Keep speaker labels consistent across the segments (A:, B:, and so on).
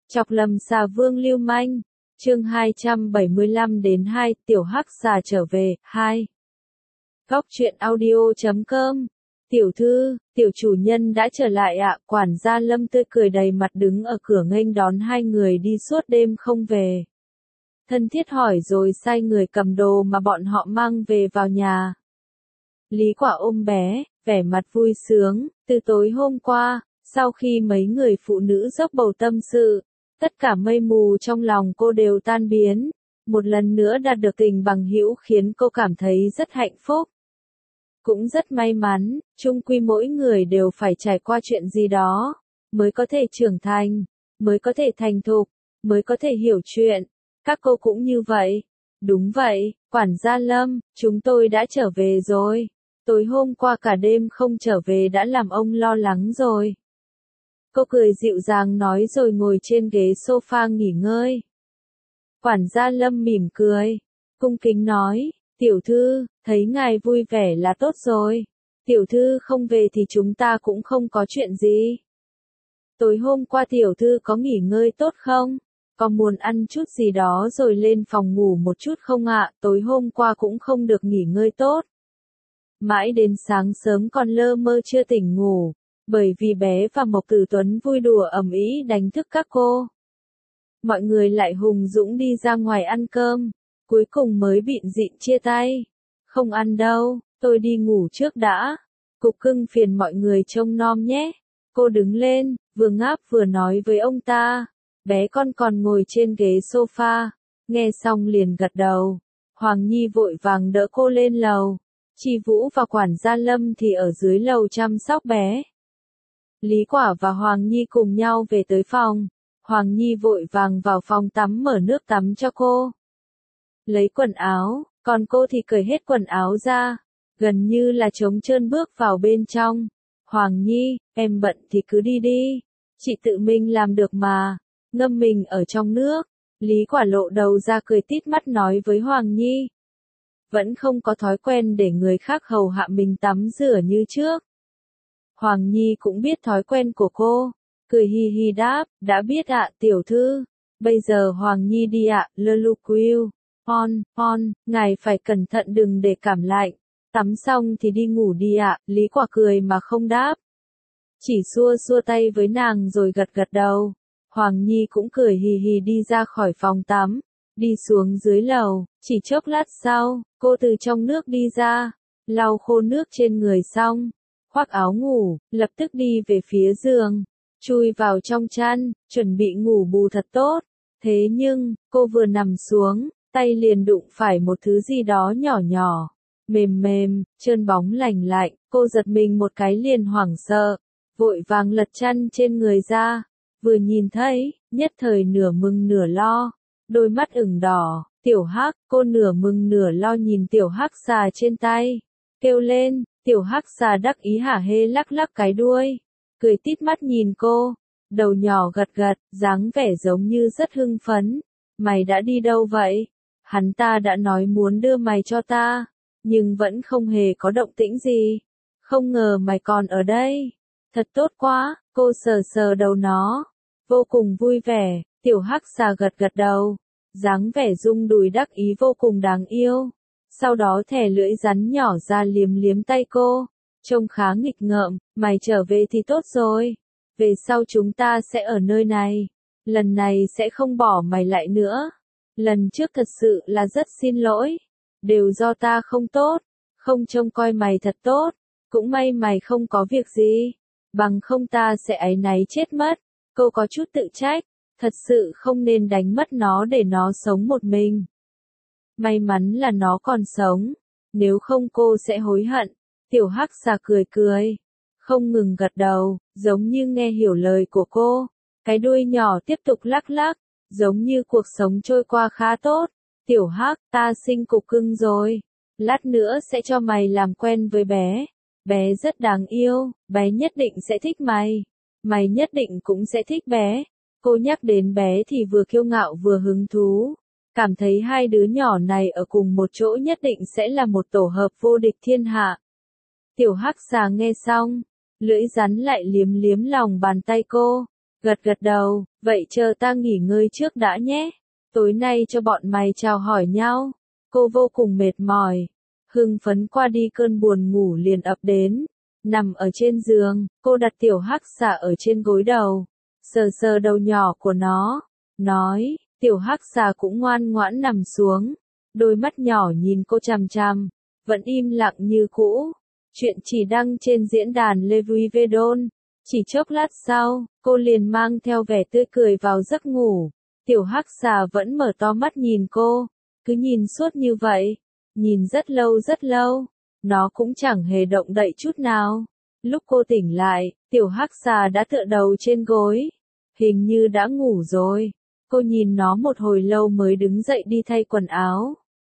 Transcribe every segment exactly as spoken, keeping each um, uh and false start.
A: Chọc lầm xà vương lưu manh. Chương hai trăm bảy mươi lăm đến hai, tiểu hắc xà trở về, hai. Góc truyện audio chấm com. Tiểu thư, tiểu chủ nhân đã trở lại ạ, quản gia Lâm tươi cười đầy mặt đứng ở cửa nghênh đón hai người đi suốt đêm không về. Thân thiết hỏi rồi sai người cầm đồ mà bọn họ mang về vào nhà. Lý Quả ôm bé, vẻ mặt vui sướng, từ tối hôm qua, sau khi mấy người phụ nữ dốc bầu tâm sự, tất cả mây mù trong lòng cô đều tan biến, một lần nữa đạt được tình bằng hữu khiến cô cảm thấy rất hạnh phúc. Cũng rất may mắn, chung quy mỗi người đều phải trải qua chuyện gì đó, mới có thể trưởng thành, mới có thể thành thục, mới có thể hiểu chuyện. Các cô cũng như vậy. Đúng vậy, quản gia Lâm, chúng tôi đã trở về rồi. Tối hôm qua cả đêm không trở về đã làm ông lo lắng rồi. Cô cười dịu dàng nói rồi ngồi trên ghế sofa nghỉ ngơi. Quản gia Lâm mỉm cười, cung kính nói, tiểu thư, thấy ngài vui vẻ là tốt rồi. Tiểu thư không về thì chúng ta cũng không có chuyện gì. Tối hôm qua tiểu thư có nghỉ ngơi tốt không? Có muốn ăn chút gì đó rồi lên phòng ngủ một chút không ạ? Tối hôm qua cũng không được nghỉ ngơi tốt. Mãi đến sáng sớm còn lơ mơ chưa tỉnh ngủ, bởi vì bé và Mộc Tử Tuấn vui đùa ầm ĩ đánh thức các cô. Mọi người lại hùng dũng đi ra ngoài ăn cơm, cuối cùng mới bịn dịn chia tay. Không ăn đâu, tôi đi ngủ trước đã. Cục cưng phiền mọi người trông nom nhé. Cô đứng lên, vừa ngáp vừa nói với ông ta. Bé con còn ngồi trên ghế sofa, nghe xong liền gật đầu. Hoàng Nhi vội vàng đỡ cô lên lầu. Chi Vũ và quản gia Lâm thì ở dưới lầu chăm sóc bé. Lý Quả và Hoàng Nhi cùng nhau về tới phòng. Hoàng Nhi vội vàng vào phòng tắm mở nước tắm cho cô. Lấy quần áo, còn cô thì cởi hết quần áo ra, gần như là trống trơn bước vào bên trong. Hoàng Nhi, em bận thì cứ đi đi, chị tự mình làm được mà. Ngâm mình ở trong nước. Lý Quả lộ đầu ra cười tít mắt nói với Hoàng Nhi. Vẫn không có thói quen để người khác hầu hạ mình tắm rửa như trước. Hoàng Nhi cũng biết thói quen của cô, cười hi hi đáp, đã biết ạ tiểu thư. Bây giờ Hoàng Nhi đi ạ, lơ lu quiu. On, on, ngài phải cẩn thận đừng để cảm lạnh. Tắm xong thì đi ngủ đi ạ, Lý Quả cười mà không đáp. Chỉ xua xua tay với nàng rồi gật gật đầu. Hoàng Nhi cũng cười hì hì đi ra khỏi phòng tắm, đi xuống dưới lầu, chỉ chốc lát sau, cô từ trong nước đi ra, lau khô nước trên người xong, khoác áo ngủ, lập tức đi về phía giường, chui vào trong chăn, chuẩn bị ngủ bù thật tốt. Thế nhưng, cô vừa nằm xuống, tay liền đụng phải một thứ gì đó nhỏ nhỏ, mềm mềm, trơn bóng lành lạnh, cô giật mình một cái liền hoảng sợ, vội vàng lật chăn trên người ra. Vừa nhìn thấy, nhất thời nửa mừng nửa lo, đôi mắt ửng đỏ, tiểu hắc, cô nửa mừng nửa lo nhìn tiểu hắc xà trên tay, kêu lên, tiểu hắc xà đắc ý hả hê lắc lắc cái đuôi, cười tít mắt nhìn cô, đầu nhỏ gật gật, dáng vẻ giống như rất hưng phấn, mày đã đi đâu vậy? Hắn ta đã nói muốn đưa mày cho ta, nhưng vẫn không hề có động tĩnh gì, không ngờ mày còn ở đây, thật tốt quá, cô sờ sờ đầu nó. Vô cùng vui vẻ, tiểu hắc xà gật gật đầu, dáng vẻ rung đùi đắc ý vô cùng đáng yêu. Sau đó thè lưỡi rắn nhỏ ra liếm liếm tay cô, trông khá nghịch ngợm, mày trở về thì tốt rồi. Về sau chúng ta sẽ ở nơi này, lần này sẽ không bỏ mày lại nữa. Lần trước thật sự là rất xin lỗi, đều do ta không tốt, không trông coi mày thật tốt, cũng may mày không có việc gì, bằng không ta sẽ áy náy chết mất. Cô có chút tự trách, thật sự không nên đánh mất nó để nó sống một mình. May mắn là nó còn sống, nếu không cô sẽ hối hận. Tiểu hắc xà cười cười, không ngừng gật đầu, giống như nghe hiểu lời của cô. Cái đuôi nhỏ tiếp tục lắc lắc, giống như cuộc sống trôi qua khá tốt. Tiểu hắc, ta sinh cục cưng rồi, lát nữa sẽ cho mày làm quen với bé. Bé rất đáng yêu, bé nhất định sẽ thích mày. Mày nhất định cũng sẽ thích bé. Cô nhắc đến bé thì vừa kiêu ngạo vừa hứng thú. Cảm thấy hai đứa nhỏ này ở cùng một chỗ nhất định sẽ là một tổ hợp vô địch thiên hạ. Tiểu hắc xà nghe xong, lưỡi rắn lại liếm liếm lòng bàn tay cô. Gật gật đầu, vậy chờ ta nghỉ ngơi trước đã nhé. Tối nay cho bọn mày chào hỏi nhau. Cô vô cùng mệt mỏi. Hưng phấn qua đi cơn buồn ngủ liền ập đến. Nằm ở trên giường, cô đặt tiểu hắc xà ở trên gối đầu. Sờ sờ đầu nhỏ của nó. Nói, tiểu hắc xà cũng ngoan ngoãn nằm xuống. Đôi mắt nhỏ nhìn cô chằm chằm. Vẫn im lặng như cũ. Chuyện chỉ đăng trên diễn đàn Levi Vedon. Chỉ chốc lát sau, cô liền mang theo vẻ tươi cười vào giấc ngủ. Tiểu hắc xà vẫn mở to mắt nhìn cô. Cứ nhìn suốt như vậy. Nhìn rất lâu rất lâu. Nó cũng chẳng hề động đậy chút nào. Lúc cô tỉnh lại, tiểu hắc xà đã tựa đầu trên gối. Hình như đã ngủ rồi. Cô nhìn nó một hồi lâu mới đứng dậy đi thay quần áo.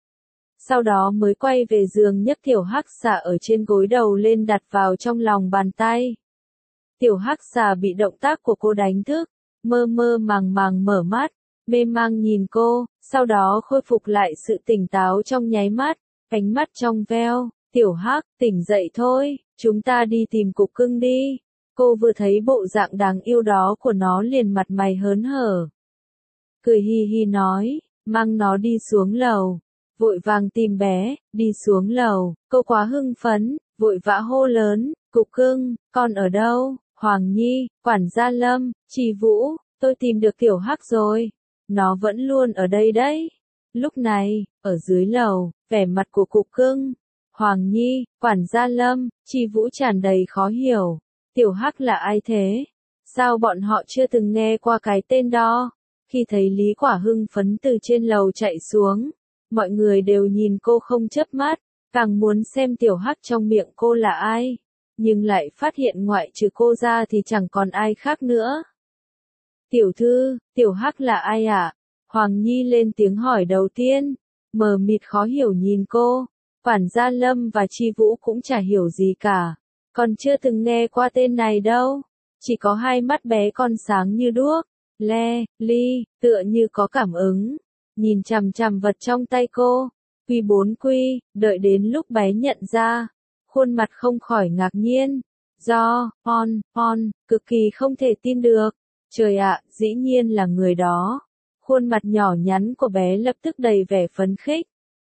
A: Sau đó mới quay về giường nhấc tiểu hắc xà ở trên gối đầu lên đặt vào trong lòng bàn tay. Tiểu hắc xà bị động tác của cô đánh thức, mơ mơ màng màng mở mắt, mê mang nhìn cô, sau đó khôi phục lại sự tỉnh táo trong nháy mắt, ánh mắt trong veo, tiểu hắc, tỉnh dậy thôi, chúng ta đi tìm cục cưng đi. Cô vừa thấy bộ dạng đáng yêu đó của nó liền mặt mày hớn hở. Cười hi hi nói, mang nó đi xuống lầu. Vội vàng tìm bé, đi xuống lầu, cô quá hưng phấn, vội vã hô lớn, cục cưng, con ở đâu? Hoàng Nhi, quản gia Lâm, Trì Vũ, tôi tìm được tiểu hắc rồi. Nó vẫn luôn ở đây đấy. Lúc này, ở dưới lầu, vẻ mặt của cục cưng, Hoàng Nhi, quản gia Lâm, Trì Vũ tràn đầy khó hiểu. Tiểu hắc là ai thế? Sao bọn họ chưa từng nghe qua cái tên đó? Khi thấy Lý Quả hưng phấn từ trên lầu chạy xuống, mọi người đều nhìn cô không chớp mắt, càng muốn xem tiểu hắc trong miệng cô là ai. Nhưng lại phát hiện ngoại trừ cô ra thì chẳng còn ai khác nữa. Tiểu thư, tiểu hắc là ai ạ? À? Hoàng Nhi lên tiếng hỏi đầu tiên, mờ mịt khó hiểu nhìn cô. Quản gia Lâm và Chi Vũ cũng chả hiểu gì cả. Còn chưa từng nghe qua tên này đâu. Chỉ có hai mắt bé con sáng như đuốc, le, li, tựa như có cảm ứng. Nhìn chằm chằm vật trong tay cô. Quy bốn quy, đợi đến lúc bé nhận ra. Khuôn mặt không khỏi ngạc nhiên. Do, on, on, cực kỳ không thể tin được. Trời ạ, dĩ nhiên là người đó. Khuôn mặt nhỏ nhắn của bé lập tức đầy vẻ phấn khích.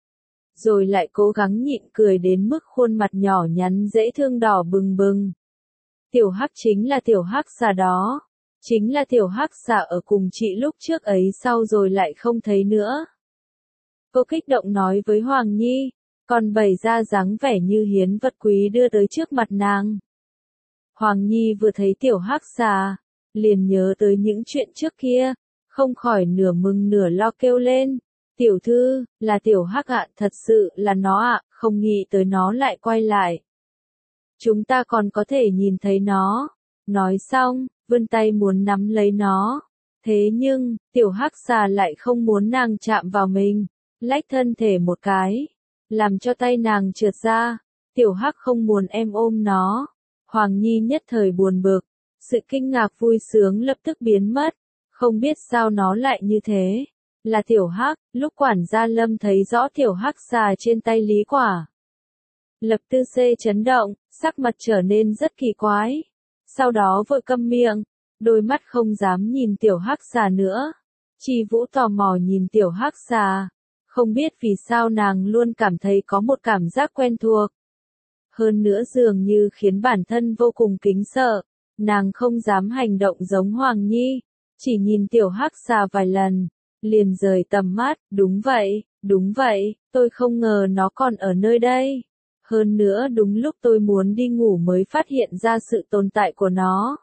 A: Rồi lại cố gắng nhịn cười đến mức khuôn mặt nhỏ nhắn dễ thương đỏ bừng bừng. Tiểu hắc chính là tiểu hắc xà đó. Chính là tiểu hắc xà ở cùng chị lúc trước ấy sau rồi lại không thấy nữa. Cô kích động nói với Hoàng Nhi, còn bày ra dáng vẻ như hiến vật quý đưa tới trước mặt nàng. Hoàng Nhi vừa thấy tiểu hắc xà, liền nhớ tới những chuyện trước kia, không khỏi nửa mừng nửa lo kêu lên. Tiểu thư, là tiểu hắc ạ, thật sự là nó ạ, không nghĩ tới nó lại quay lại. Chúng ta còn có thể nhìn thấy nó. Nói xong, vươn tay muốn nắm lấy nó. Thế nhưng, tiểu hắc xà lại không muốn nàng chạm vào mình, lách thân thể một cái, làm cho tay nàng trượt ra. Tiểu hắc không muốn em ôm nó. Hoàng Nhi nhất thời buồn bực, sự kinh ngạc vui sướng lập tức biến mất, không biết sao nó lại như thế. Là tiểu hắc, lúc quản gia Lâm thấy rõ tiểu hắc xà trên tay Lý Quả. Lập tư xê chấn động, sắc mặt trở nên rất kỳ quái. Sau đó vội câm miệng, đôi mắt không dám nhìn tiểu hắc xà nữa. Chi Vũ tò mò nhìn tiểu hắc xà, không biết vì sao nàng luôn cảm thấy có một cảm giác quen thuộc. Hơn nữa dường như khiến bản thân vô cùng kính sợ, nàng không dám hành động giống Hoàng Nhi, chỉ nhìn tiểu hắc xà vài lần, liền rời tầm mắt. Đúng vậy, đúng vậy, tôi không ngờ nó còn ở nơi đây. Hơn nữa đúng lúc tôi muốn đi ngủ mới phát hiện ra sự tồn tại của nó.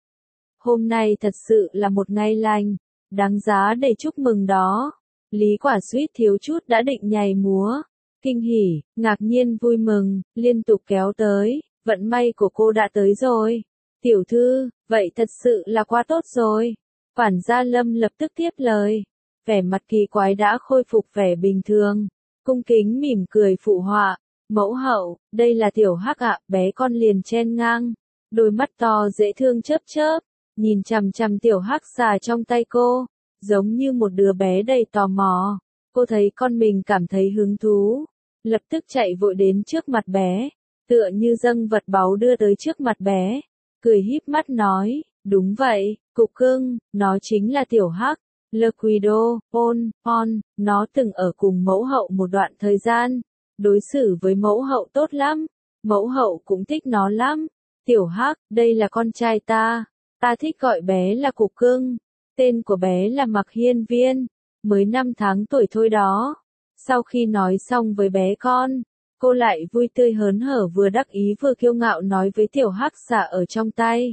A: Hôm nay thật sự là một ngày lành, đáng giá để chúc mừng đó. Lý Quả suýt thiếu chút đã định nhảy múa. Kinh hỉ, ngạc nhiên vui mừng, liên tục kéo tới, vận may của cô đã tới rồi. Tiểu thư, vậy thật sự là quá tốt rồi. Quản gia Lâm lập tức tiếp lời, vẻ mặt kỳ quái đã khôi phục vẻ bình thường, cung kính mỉm cười phụ họa. Mẫu hậu, đây là tiểu hắc ạ. Bé con liền chen ngang, đôi mắt to dễ thương chớp chớp, nhìn chằm chằm tiểu hắc xà trong tay cô, giống như một đứa bé đầy tò mò. Cô thấy con mình cảm thấy hứng thú, lập tức chạy vội đến trước mặt bé, tựa như dâng vật báu đưa tới trước mặt bé, cười híp mắt nói, đúng vậy, Cục cưng, nó chính là tiểu hắc. Le Guido, on, on, nó từng ở cùng mẫu hậu một đoạn thời gian, đối xử với mẫu hậu tốt lắm, mẫu hậu cũng thích nó lắm. Tiểu hắc, đây là con trai ta, ta thích gọi bé là cục cưng, tên của bé là Mạc Hiên Viên, mới năm tháng tuổi thôi đó. Sau khi nói xong với bé con, cô lại vui tươi hớn hở vừa đắc ý vừa kiêu ngạo nói với tiểu hắc xà ở trong tay.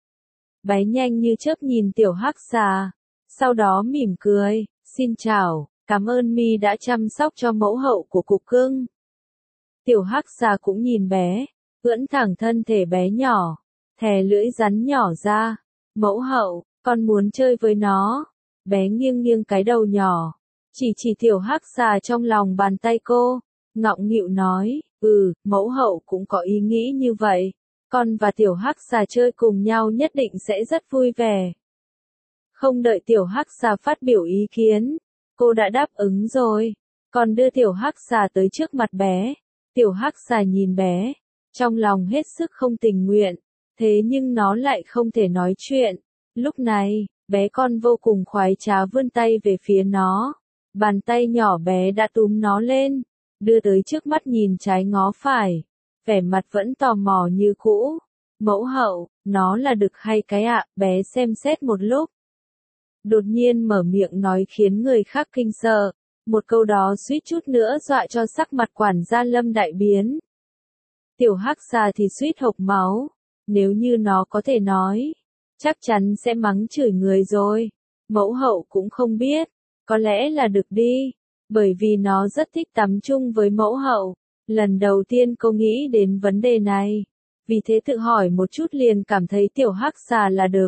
A: Bé nhanh như chớp nhìn tiểu hắc xà, sau đó mỉm cười, xin chào, cảm ơn mi đã chăm sóc cho mẫu hậu của cục cưng. Tiểu hắc xà cũng nhìn bé, ưỡn thẳng thân thể bé nhỏ, thè lưỡi rắn nhỏ ra, mẫu hậu, con muốn chơi với nó. Bé nghiêng nghiêng cái đầu nhỏ, chỉ chỉ tiểu hắc xà trong lòng bàn tay cô, ngọng nghịu nói, ừ, mẫu hậu cũng có ý nghĩ như vậy, con và tiểu hắc xà chơi cùng nhau nhất định sẽ rất vui vẻ. Không đợi tiểu hắc xà phát biểu ý kiến, cô đã đáp ứng rồi, còn đưa tiểu hắc xà tới trước mặt bé. Tiểu hắc xà nhìn bé, trong lòng hết sức không tình nguyện, thế nhưng nó lại không thể nói chuyện. Lúc này, bé con vô cùng khoái trá vươn tay về phía nó, bàn tay nhỏ bé đã túm nó lên, đưa tới trước mắt nhìn trái ngó phải, vẻ mặt vẫn tò mò như cũ. Mẫu hậu, nó là đực hay cái ạ? Bé xem xét một lúc, đột nhiên mở miệng nói khiến người khác kinh sợ. Một câu đó suýt chút nữa dọa cho sắc mặt quản gia Lâm đại biến. Tiểu hắc xà thì suýt hộc máu, nếu như nó có thể nói, chắc chắn sẽ mắng chửi người rồi. Mẫu hậu cũng không biết, có lẽ là đực đi, bởi vì nó rất thích tắm chung với mẫu hậu. Lần đầu tiên cô nghĩ đến vấn đề này, vì thế tự hỏi một chút liền cảm thấy tiểu hắc xà là đực.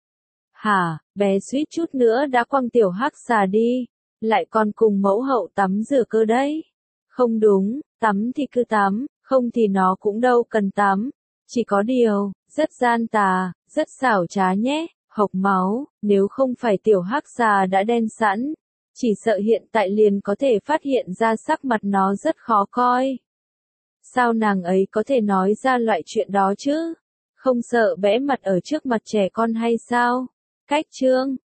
A: Hả, bé suýt chút nữa đã quăng tiểu hắc xà đi. Lại còn cùng mẫu hậu tắm rửa cơ đấy. Không đúng, tắm thì cứ tắm, không thì nó cũng đâu cần tắm. Chỉ có điều, rất gian tà, rất xảo trá nhé, hộc máu, nếu không phải tiểu hắc xà đã đen sẵn, chỉ sợ hiện tại liền có thể phát hiện ra sắc mặt nó rất khó coi. Sao nàng ấy có thể nói ra loại chuyện đó chứ? Không sợ bẽ mặt ở trước mặt trẻ con hay sao? Cách chương